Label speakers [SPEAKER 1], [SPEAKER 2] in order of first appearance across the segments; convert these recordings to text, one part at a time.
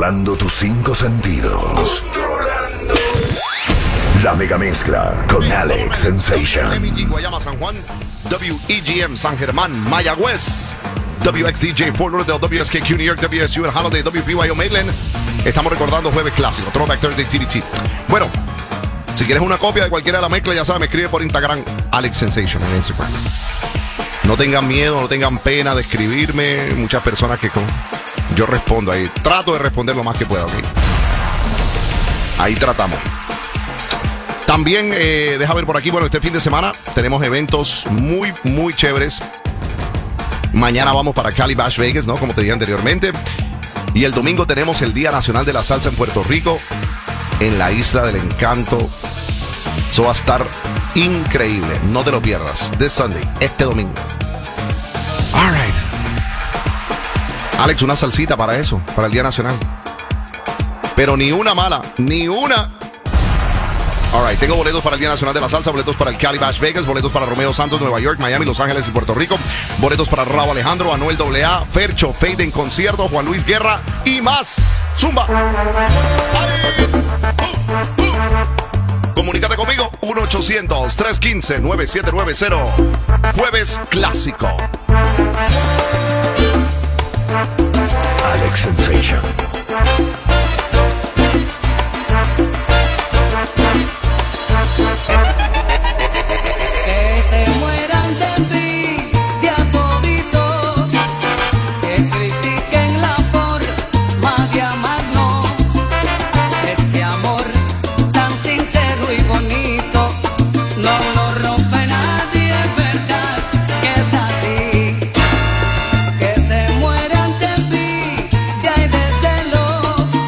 [SPEAKER 1] Controlando tus 5 sentidos. Controlando. La mega mezcla con Alex Sensation.
[SPEAKER 2] WMEG Guayama, San Juan. WEGM San Germán, Mayagüez. WXDJ Fort Lauderdale, WSKQ New York, WSU en Holiday, WPYO Maitland. Estamos recordando Jueves Clásico, Throwback Thursday TDT. Bueno, si quieres una copia de cualquiera de la mezcla, ya sabes, me escribe por Instagram, Alex Sensation en Instagram. No tengan miedo, no tengan pena de escribirme. Muchas personas que yo respondo ahí. Trato de responder lo más que pueda, ¿ok? Ahí tratamos. También, deja ver por aquí, bueno, este fin de semana tenemos eventos muy, muy chéveres. Mañana vamos para Cali Bash Vegas, ¿no? Como te dije anteriormente. Y el domingo tenemos el Día Nacional de la Salsa en Puerto Rico, en la Isla del Encanto. Eso va a estar increíble. No te lo pierdas. This Sunday, este domingo. All right. Alex, una salsita para eso, para el Día Nacional. Pero ni una mala, ni una. All right, tengo boletos para el Día Nacional de la Salsa, boletos para el Cali Bash Vegas, boletos para Romeo Santos, Nueva York, Miami, Los Ángeles y Puerto Rico, boletos para Raúl Alejandro, Anuel AA, Fercho, Fade en concierto, Juan Luis Guerra y más. Zumba. Comunícate conmigo, 1-800-315-9790. Jueves Clásico.
[SPEAKER 1] Alex Sensation.
[SPEAKER 3] Que se mueran de envidia toditos, que critiquen la forma de amarnos. Este amor tan sincero y bonito no lo rompe nadie, es verdad que es así. Que se mueran de envidia y de celos,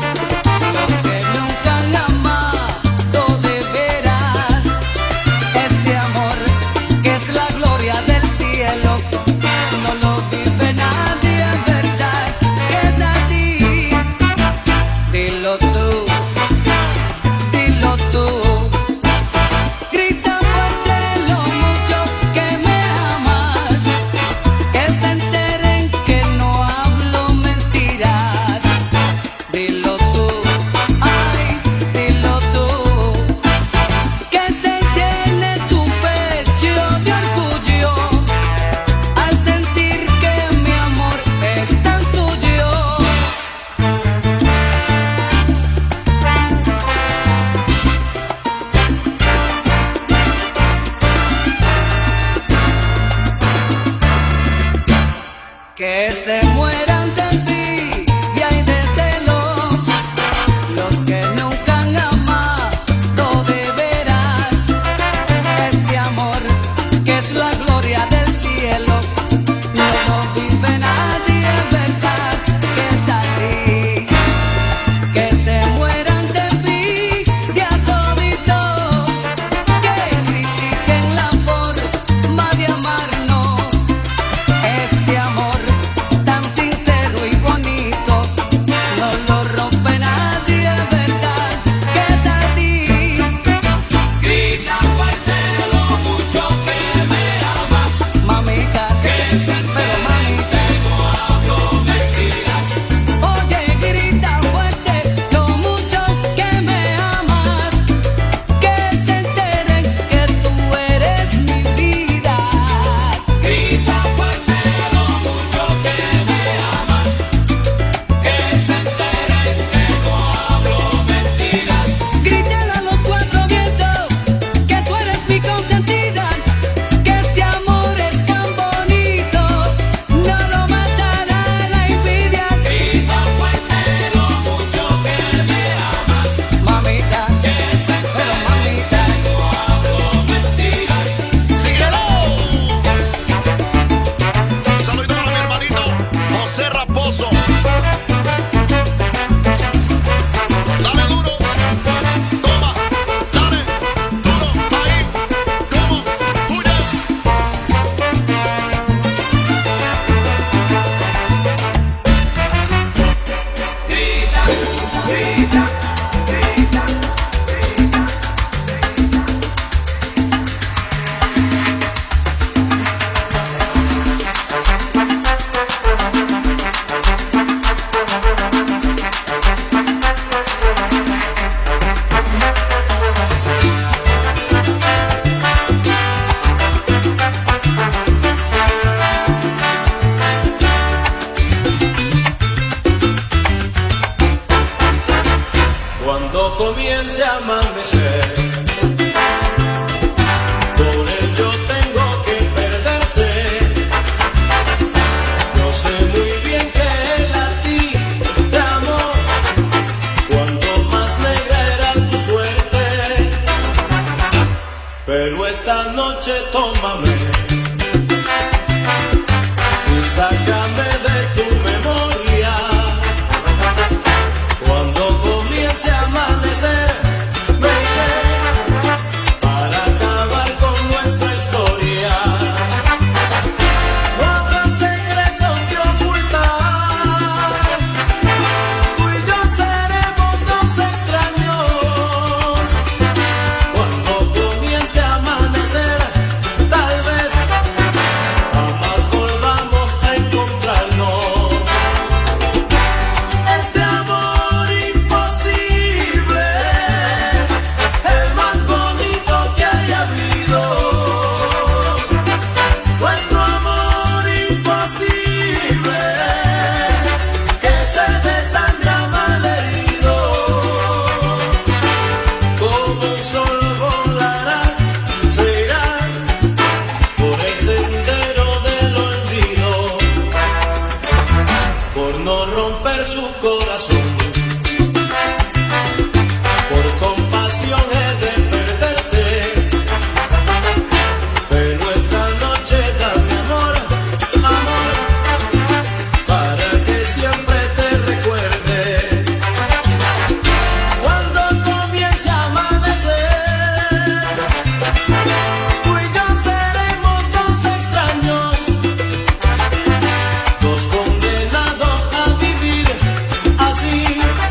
[SPEAKER 4] comience a amanecer. Por ello tengo que perderte. Yo sé muy bien que él a ti te amó. Cuanto más negra era tu suerte. Pero esta noche tómame y sácame de tu memoria. Cuando comience a amanecer, me iré para acabar con nuestra historia. No habrá secretos que ocultar. Tú y yo seremos dos extraños. Cuando comience a amanecer, tal vez jamás volvamos a encontrarnos. Este amor imposible, el más bonito que haya habido. Nuestro amor imposible, que se desangra malherido. Como un sol volará, se irá por el sendero del olvido, por no romper su corazón. Por compasión he de perderte, pero esta noche dame amor, amor, para que siempre te recuerde. Cuando comience a amanecer, tú y yo seremos dos extraños, dos condenados a vivir así.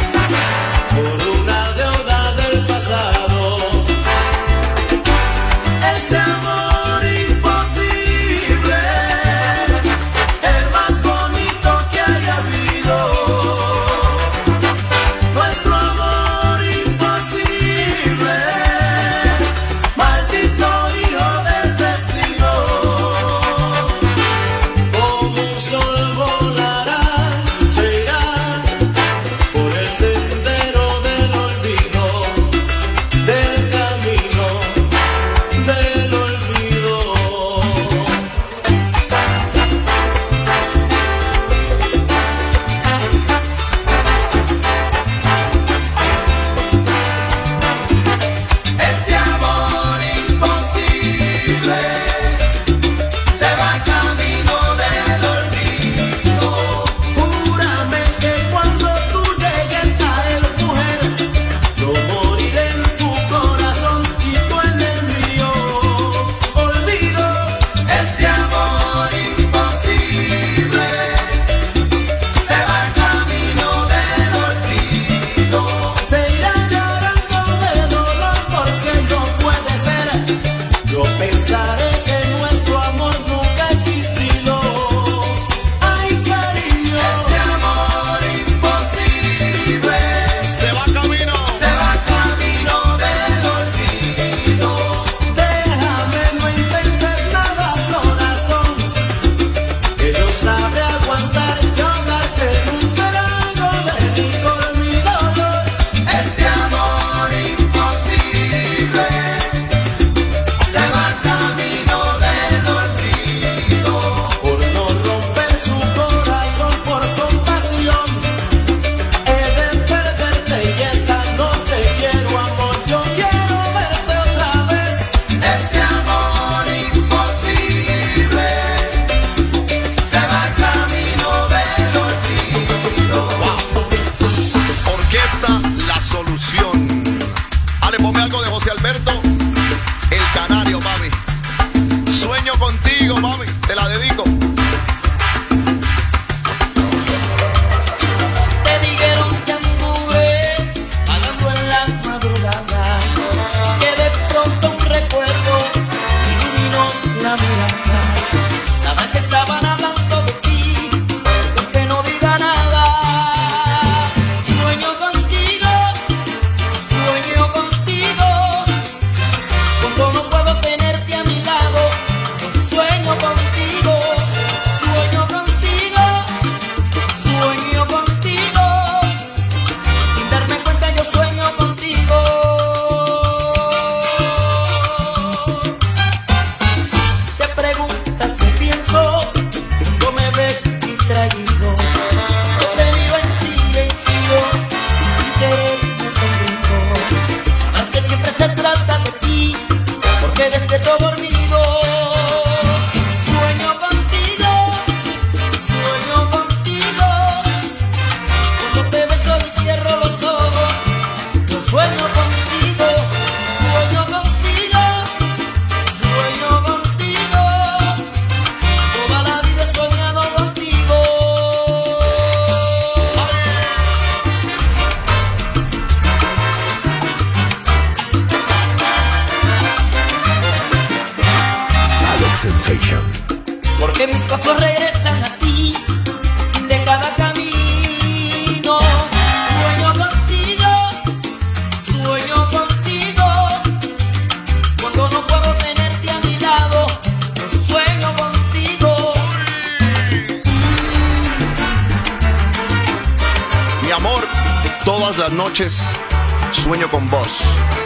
[SPEAKER 2] amor, todas las noches sueño con vos.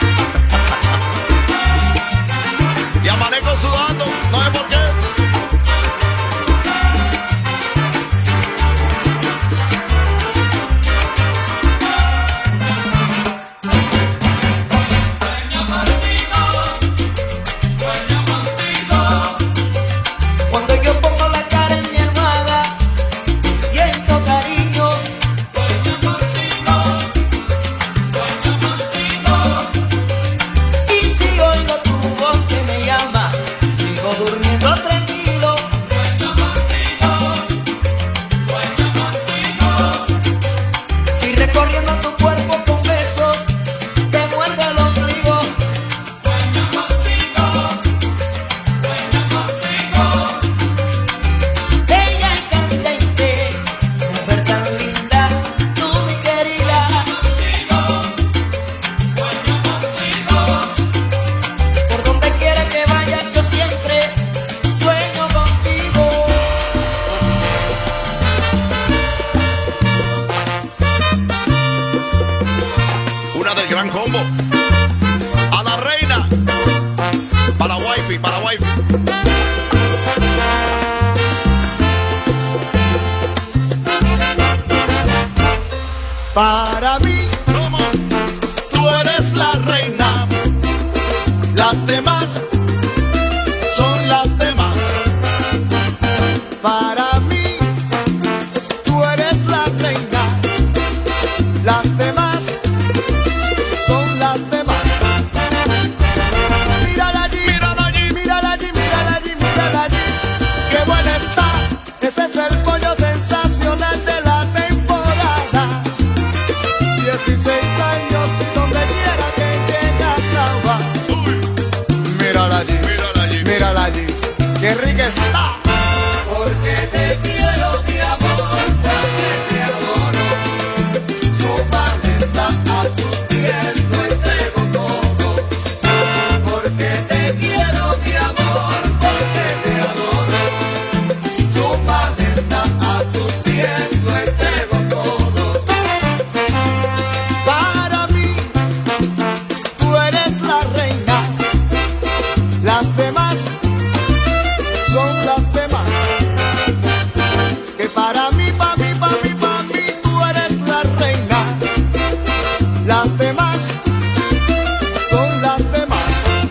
[SPEAKER 2] Y amanezco sudando, no sé por qué. Gran combo. A la reina. Para wifi, para wifi.
[SPEAKER 4] Para mí,
[SPEAKER 2] ¿cómo?
[SPEAKER 4] Tú eres la reina. Las demás son las demás. Para mí, tú eres la reina. Las demás son las demás. Mírala allí, mírala allí, mírala allí, mírala allí, mírala allí. Qué buena está. Ese es el pollo sensacional de la temporada. 16 años y donde quiera que llegue acaba. Mírala allí, mírala allí, mírala allí. Qué rica está. Porque te quiero, mi amor, porque te adoro. Su majestad a sus pies lo entrego todo. Porque te quiero, mi amor, porque te adoro. Su majestad a sus pies lo entrego todo. Para mí, tú eres la reina. Las demás son las demás. Que para mí, para mí, para mí, para mí, tú eres la reina. Las demás son las demás.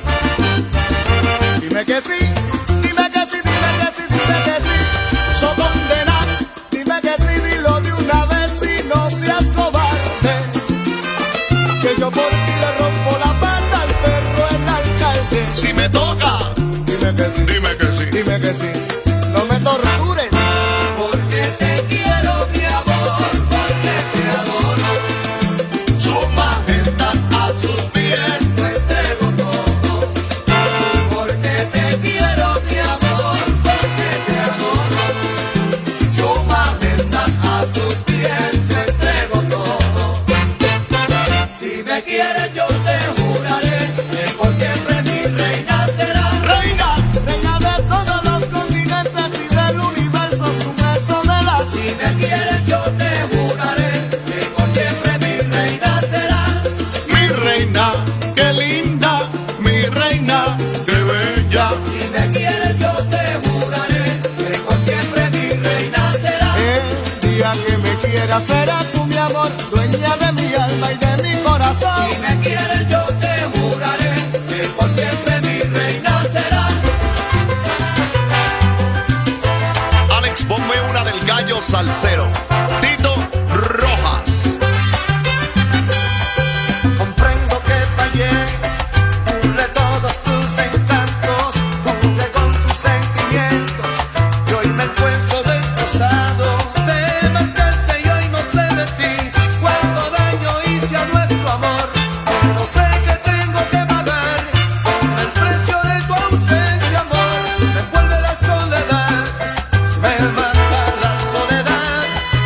[SPEAKER 4] Dime que sí, dime que sí, dime que sí, dime que sí. So condena, dime que sí, dilo de una vez y no seas cobarde. Que yo por ti le rompo la pata al perro el alcalde.
[SPEAKER 2] Si me toca,
[SPEAKER 4] Dime que sí,
[SPEAKER 2] dime que sí.
[SPEAKER 4] dime que sí. No me tortures. Porque te quiero, mi amor, porque te adoro. Su majestad a sus pies lo entrego todo. Porque te quiero, mi amor, porque te adoro. Su majestad a sus pies lo entrego todo. Si me quieres yo te juraré que por siempre mi reina será.
[SPEAKER 2] Reina.
[SPEAKER 4] Reina de todos los continentes y del universo, su beso de la. Si me quieres yo te juraré que por siempre mi reina serás.
[SPEAKER 2] Mi reina, qué linda. Mi reina, qué bella.
[SPEAKER 4] Si me quieres yo te juraré que por siempre mi reina serás. El día que me quieras serás tú, mi amor, dueña de mi alma y de mi corazón. Si me quieres yo te juraré que por siempre mi reina serás.
[SPEAKER 2] Alex, ponme una del gallo salsero. Tito Rojas.
[SPEAKER 5] Comprendo que fallé, burlé todos tus encantos, jugué con tus sentimientos y hoy me encuentro destrozado. Te marchaste y hoy no sé de ti cuánto daño hice a nuestro amor, pero sé que tengo que pagar con el precio de tu ausencia, amor. Me envuelve la soledad, me mata la soledad.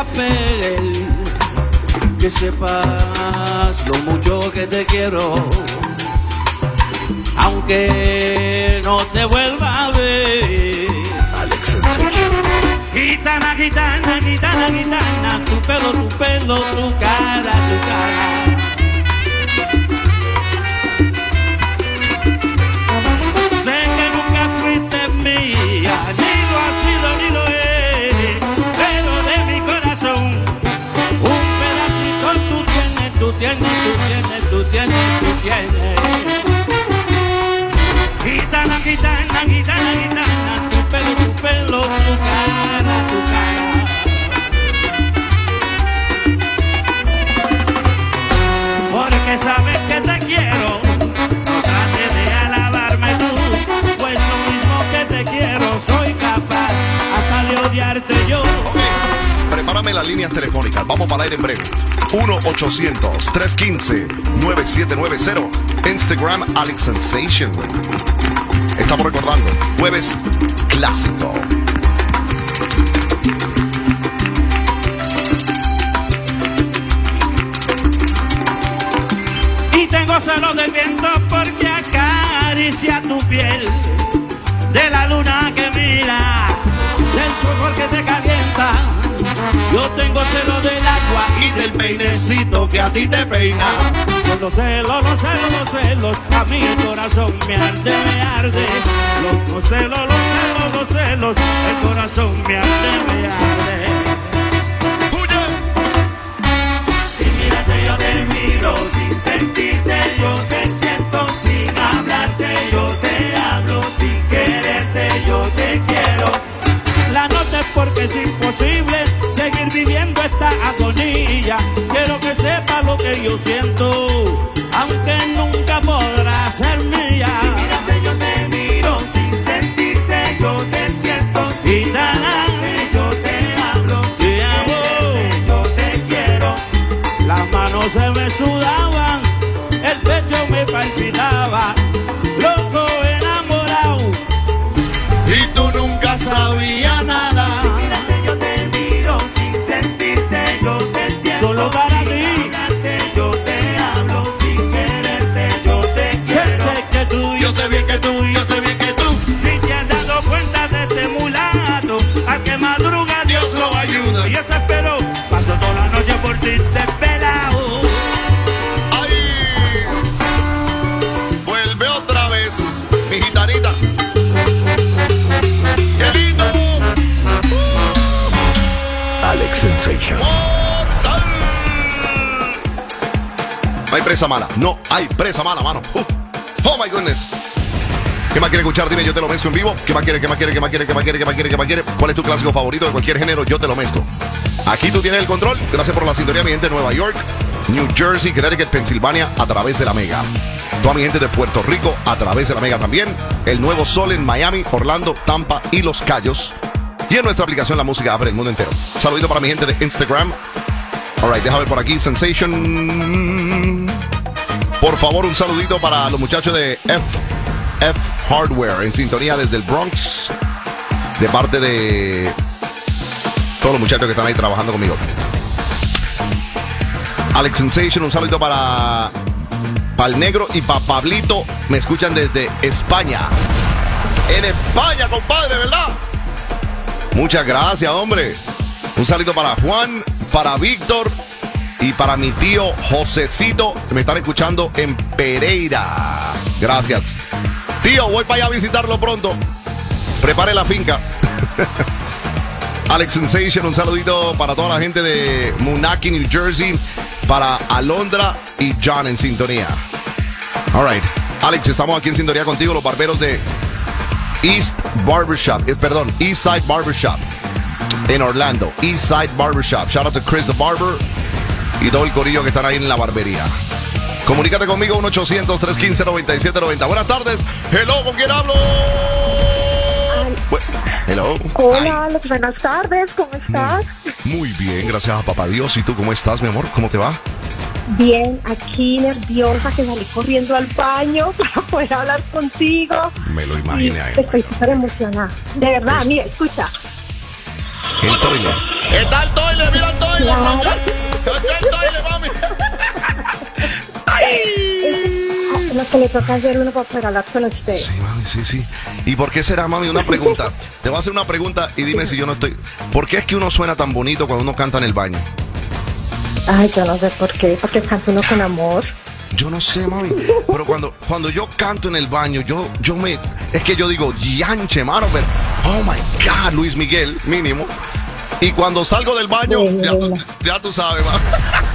[SPEAKER 6] papel, que sepas lo mucho que te quiero, aunque no te vuelva a ver.
[SPEAKER 1] Alex Sensation.
[SPEAKER 6] Gitana, gitana, gitana, gitana, tu pelo, tu cara, tu cara. Sé que nunca fuiste mía, ni lo has sido ni lo eres, pero de mi corazón un pedacito tú tienes. Gitana, gitana, gitana, gitana, tu pelo, tu cara, tu cara. Porque sabes que te quiero, no trates de alabarme tú, pues lo mismo que te quiero, soy capaz hasta de odiarte yo.
[SPEAKER 2] Ok, prepárame las líneas telefónicas, vamos para el aire en breve. 1-800-315-9790. Instagram Alex Sensation. Estamos recordando jueves clásico.
[SPEAKER 6] Y tengo celos del viento porque acaricia tu piel, de la luna que mira, del sol que te calienta. Yo tengo celos del agua y del peinecito que a ti te peina. Los celos, a mi corazón me arde, me arde. Los celos, el corazón me arde, me arde. Si mírate yo te miro, sin sentirte yo te siento, sin hablarte yo te hablo, sin quererte yo te quiero. La nota es porque es imposible seguir viviendo esta agonía. Quiero que sepa lo que yo siento, aunque nunca podrá ser mía. Si mírate yo te miro, sin sentirte yo te siento, sin hablarte yo te hablo, sin quererte yo te quiero. Las manos se me sudaban, el pecho me palpitaba, loco enamorado,
[SPEAKER 2] Y tú nunca sabías nada.
[SPEAKER 6] si mírate yo te miro, sin sentirte yo te siento, solo para ti. Yo te hablo, sin quererte yo te quiero. Yo sé bien que tú, yo sé bien que tú. Si te has dado cuenta de este mulato, al que madruga Dios lo ayuda. Y eso espero, paso toda la noche por ti desvelado.
[SPEAKER 2] ¡Ay! Vuelve otra vez, mi gitanita. ¡Qué lindo!
[SPEAKER 1] Alex Sensation.
[SPEAKER 2] ¡Mortal! No hay presa mala. No hay presa mala, mano. Oh my goodness. ¿Qué más quiere escuchar? Dime, yo te lo mezclo en vivo. ¿Qué más quiere? ¿Qué más quiere? ¿Qué más quiere? ¿Qué más quiere? ¿Qué más quiere? ¿Qué más quiere? ¿Cuál es tu clásico favorito de cualquier género? Yo te lo mezclo. Aquí tú tienes el control. Gracias por la sintonía, mi gente de Nueva York, New Jersey, Connecticut, Pensilvania, a través de la Mega. Toda mi gente de Puerto Rico, a través de la Mega también. El Nuevo Sol en Miami, Orlando, Tampa y Los Cayos. Y en nuestra aplicación La Música abre el mundo entero. Saludito para mi gente de Instagram. Alright, deja ver por aquí, Sensation. Por favor, un saludito para los muchachos de F Hardware, en sintonía desde el Bronx, de parte de todos los muchachos que están ahí trabajando conmigo. Alex Sensation, un saludito para el Negro y para Pablito, me escuchan desde España. En España, compadre, ¿verdad? Muchas gracias, hombre. Un saludo para Juan, para Víctor y para mi tío Josecito, que me están escuchando en Pereira. Gracias. Tío, voy para allá a visitarlo pronto. Prepare la finca. Alex Sensation, un saludito para toda la gente de Moonachie, New Jersey, para Alondra y John en sintonía. All right. Alex, estamos aquí en sintonía contigo, los barberos de East Side Barbershop en Orlando. East Side Barbershop. Shout out to Chris the Barber y todo el corillo que están ahí en la barbería. Comunícate conmigo, 1-800-315-9790. Buenas tardes. Hello, ¿con quién hablo? Hello.
[SPEAKER 7] Hola, Alex, buenas tardes, ¿cómo estás?
[SPEAKER 2] Muy bien, gracias a papá Dios. ¿Y tú cómo estás, mi amor? ¿Cómo te va?
[SPEAKER 7] Bien, aquí nerviosa que salí corriendo al baño para poder hablar contigo.
[SPEAKER 2] Me lo imaginé ahí.
[SPEAKER 7] Estoy súper emocionada. De verdad, mira, escucha.
[SPEAKER 2] El toilet. Está el toilet, mira el toilet.
[SPEAKER 7] Claro.
[SPEAKER 2] Está el toilet, mami.
[SPEAKER 7] Lo que le toca hacer uno para poder hablar con usted.
[SPEAKER 2] Sí, mami, sí. ¿Y por qué será, mami? Una pregunta. Te voy a hacer una pregunta y dime si yo no estoy... ¿Por qué es que uno suena tan bonito cuando uno canta en el baño?
[SPEAKER 7] Ay, yo no sé por qué, porque canta uno con amor.
[SPEAKER 2] Yo no sé, mami. Pero cuando yo canto en el baño, yo me... Es que yo digo, yanche, mano, pero... Oh, my God, Luis Miguel, mínimo. Y cuando salgo del baño, ya tú sabes, mami.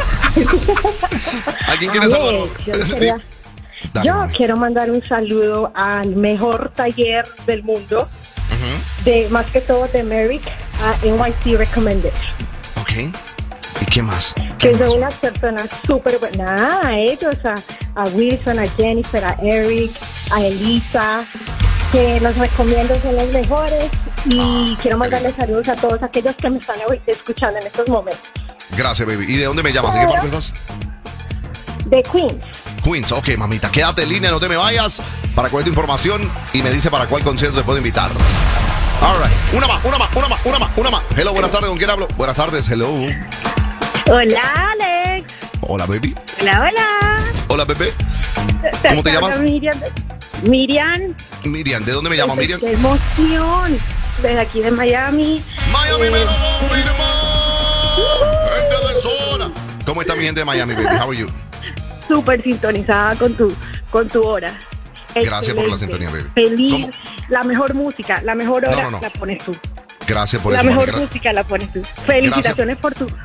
[SPEAKER 2] ¿A quién quieres saludar?
[SPEAKER 7] Yo quiero mandar un saludo al mejor taller del mundo, de más que todo de Merrick, a NYC Recommended.
[SPEAKER 2] Ok. ¿Y qué más?
[SPEAKER 7] Que son unas personas súper buenas. A ellos, a Wilson, a Jennifer, a Eric, a Elisa, que los recomiendo, son los mejores. Y quiero mandarles saludos a todos aquellos que me están escuchando en estos momentos.
[SPEAKER 2] Gracias, baby. ¿Y de dónde me llamas? ¿De qué parte estás?
[SPEAKER 7] De Queens.
[SPEAKER 2] Queens, ok, mamita, quédate en línea, no te me vayas para cuál tu información y me dice para cuál concierto te puedo invitar. All right, una más. Hello, buenas tardes, ¿con quién hablo? Buenas tardes, hello.
[SPEAKER 7] Hola, Alex.
[SPEAKER 2] Hola, baby.
[SPEAKER 7] Hola.
[SPEAKER 2] Hola, bebé. ¿Cómo te llamas?
[SPEAKER 7] Miriam.
[SPEAKER 2] Miriam, ¿de dónde me llamas, Miriam?
[SPEAKER 7] ¡Qué emoción! Desde aquí de Miami.
[SPEAKER 2] Miami me lo confirma. Gente de zona. ¿Cómo está mi gente de Miami, baby? How are you?
[SPEAKER 7] Súper sintonizada con tu hora.
[SPEAKER 2] Gracias por la
[SPEAKER 7] Excelente.
[SPEAKER 2] sintonía, baby.
[SPEAKER 7] Feliz.
[SPEAKER 2] ¿Cómo?
[SPEAKER 7] La mejor música, la mejor hora
[SPEAKER 2] No.
[SPEAKER 7] la pones tú.
[SPEAKER 2] Gracias por
[SPEAKER 7] La
[SPEAKER 2] eso,
[SPEAKER 7] mejor
[SPEAKER 2] mami.
[SPEAKER 7] música la pones tú. Felicitaciones por tu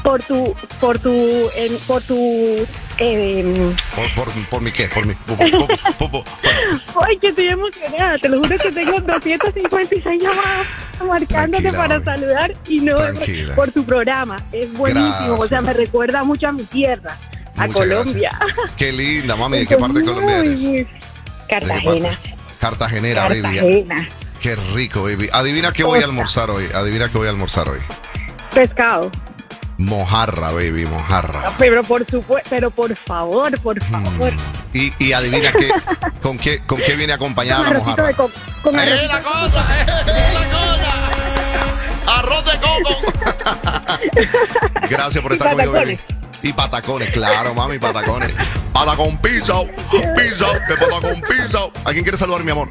[SPEAKER 2] ¿Por mi qué? Por mi...
[SPEAKER 7] Ay, que estoy emocionada. Te lo juro que tengo 256 llamadas marcándote
[SPEAKER 2] Tranquila,
[SPEAKER 7] para
[SPEAKER 2] mami.
[SPEAKER 7] saludar y no
[SPEAKER 2] Tranquila.
[SPEAKER 7] por tu programa. Es buenísimo.
[SPEAKER 2] Gracias.
[SPEAKER 7] O sea, me recuerda mucho a mi tierra, a
[SPEAKER 2] Muchas
[SPEAKER 7] Colombia.
[SPEAKER 2] gracias. Qué linda, mami. ¿De qué parte de Colombia eres? ¿De qué
[SPEAKER 7] Cartagena.
[SPEAKER 2] parte? Cartagenera, baby.
[SPEAKER 7] Cartagena.
[SPEAKER 2] Qué rico, baby. Adivina qué voy a almorzar hoy.
[SPEAKER 7] Pescado.
[SPEAKER 2] Mojarra, baby, mojarra.
[SPEAKER 7] Pero por supuesto, pero por favor.
[SPEAKER 2] Y adivina qué, con qué viene acompañada la
[SPEAKER 7] Arrocito
[SPEAKER 2] mojarra.
[SPEAKER 7] de coco. Con
[SPEAKER 2] ¡Es
[SPEAKER 7] arrocito
[SPEAKER 2] la
[SPEAKER 7] de
[SPEAKER 2] cosa! ¡Es la cosa! ¡Arroz de coco! Gracias por
[SPEAKER 7] Y
[SPEAKER 2] estar conmigo, baby.
[SPEAKER 7] patacones.
[SPEAKER 2] Y patacones, claro, mami, patacones. Patacón pizza, de patacón pizza. ¿A quién quieres saludar, mi amor?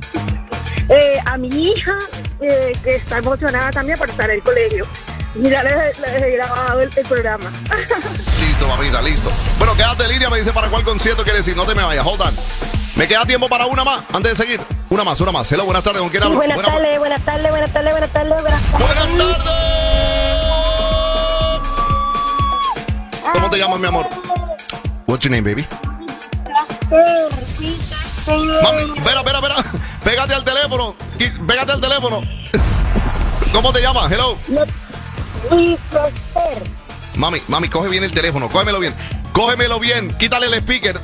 [SPEAKER 7] A mi hija, que está emocionada también por estar en el colegio. Mira, le he grabado el programa.
[SPEAKER 2] Listo, mamita, listo. Bueno, quédate en línea, me dice para cuál concierto quieres ir. No te me vayas, hold on. Me queda tiempo para una más, antes de seguir. Una más. Hello, buenas tardes, ¿con quién hablo?
[SPEAKER 7] Buenas tardes.
[SPEAKER 2] ¡Buenas tardes! ¿Cómo te llamas, mi amor? What's your name, baby? Mami, espera. Pégate al teléfono. ¿Cómo te llamas? Hello. Mami, coge bien el teléfono. Cógemelo bien. Quítale el speaker.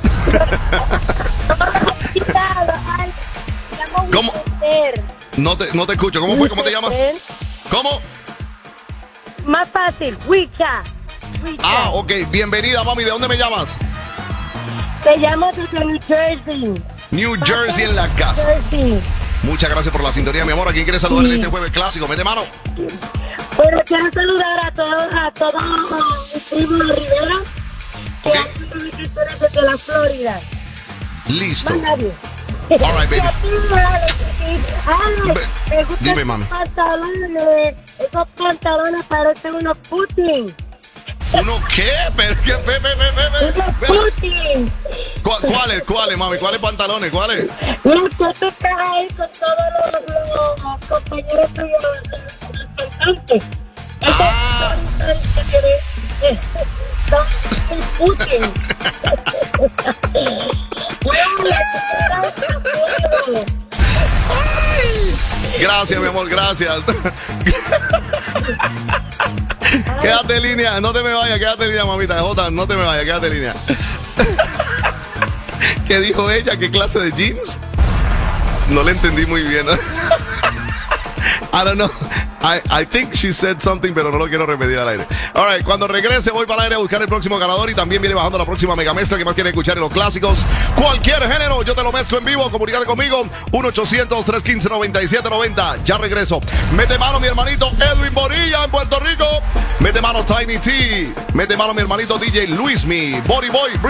[SPEAKER 2] ¿Cómo? No te escucho. ¿Cómo fue? ¿Cómo te llamas? ¿Cómo?
[SPEAKER 7] Más fácil, Wicha.
[SPEAKER 2] Ah, ok. Bienvenida, mami. ¿De dónde me llamas?
[SPEAKER 7] Te llamo desde New Jersey.
[SPEAKER 2] New Jersey en la casa. Muchas gracias por la sintonía, mi amor. ¿A quién quieres saludar en este jueves clásico? Mete mano.
[SPEAKER 7] Bueno, quiero saludar a todos mis primos de Rivera, que
[SPEAKER 2] Ok.
[SPEAKER 7] hacen desde la Florida.
[SPEAKER 2] Listo.
[SPEAKER 7] Más nadie.
[SPEAKER 2] All right, baby.
[SPEAKER 7] Y a ti, Alex, me gustan
[SPEAKER 2] Dime, mami.
[SPEAKER 7] esos pantalones parecen unos Putin.
[SPEAKER 2] ¿Uno qué? Pero,
[SPEAKER 7] Unos Putin.
[SPEAKER 2] ¿Cuáles, mami? ¿Cuáles pantalones? ¿Cuáles?
[SPEAKER 7] Los que tú estás ahí con todos los compañeros tuyos, los cantantes.
[SPEAKER 2] Ah.
[SPEAKER 7] Son Putin.
[SPEAKER 2] Gracias, mi amor, gracias. Quédate en línea, no te me vayas, quédate en línea, mamita. Jota, no te me vayas, quédate en línea. ¿Qué dijo ella? ¿Qué clase de jeans? No le entendí muy bien. I don't know. I think she said something, pero no lo quiero repetir al aire. All right, cuando regrese voy para el aire a buscar el próximo ganador y también viene bajando la próxima mega mezcla que más quieren escuchar en los clásicos. Cualquier género, yo te lo mezclo en vivo. Comunícate conmigo, 1-800-315-9790. Ya regreso. Mete mano mi hermanito Edwin Bonilla en Puerto Rico. Mete mano Tiny T. Mete mano mi hermanito DJ Luismi. Body Boy.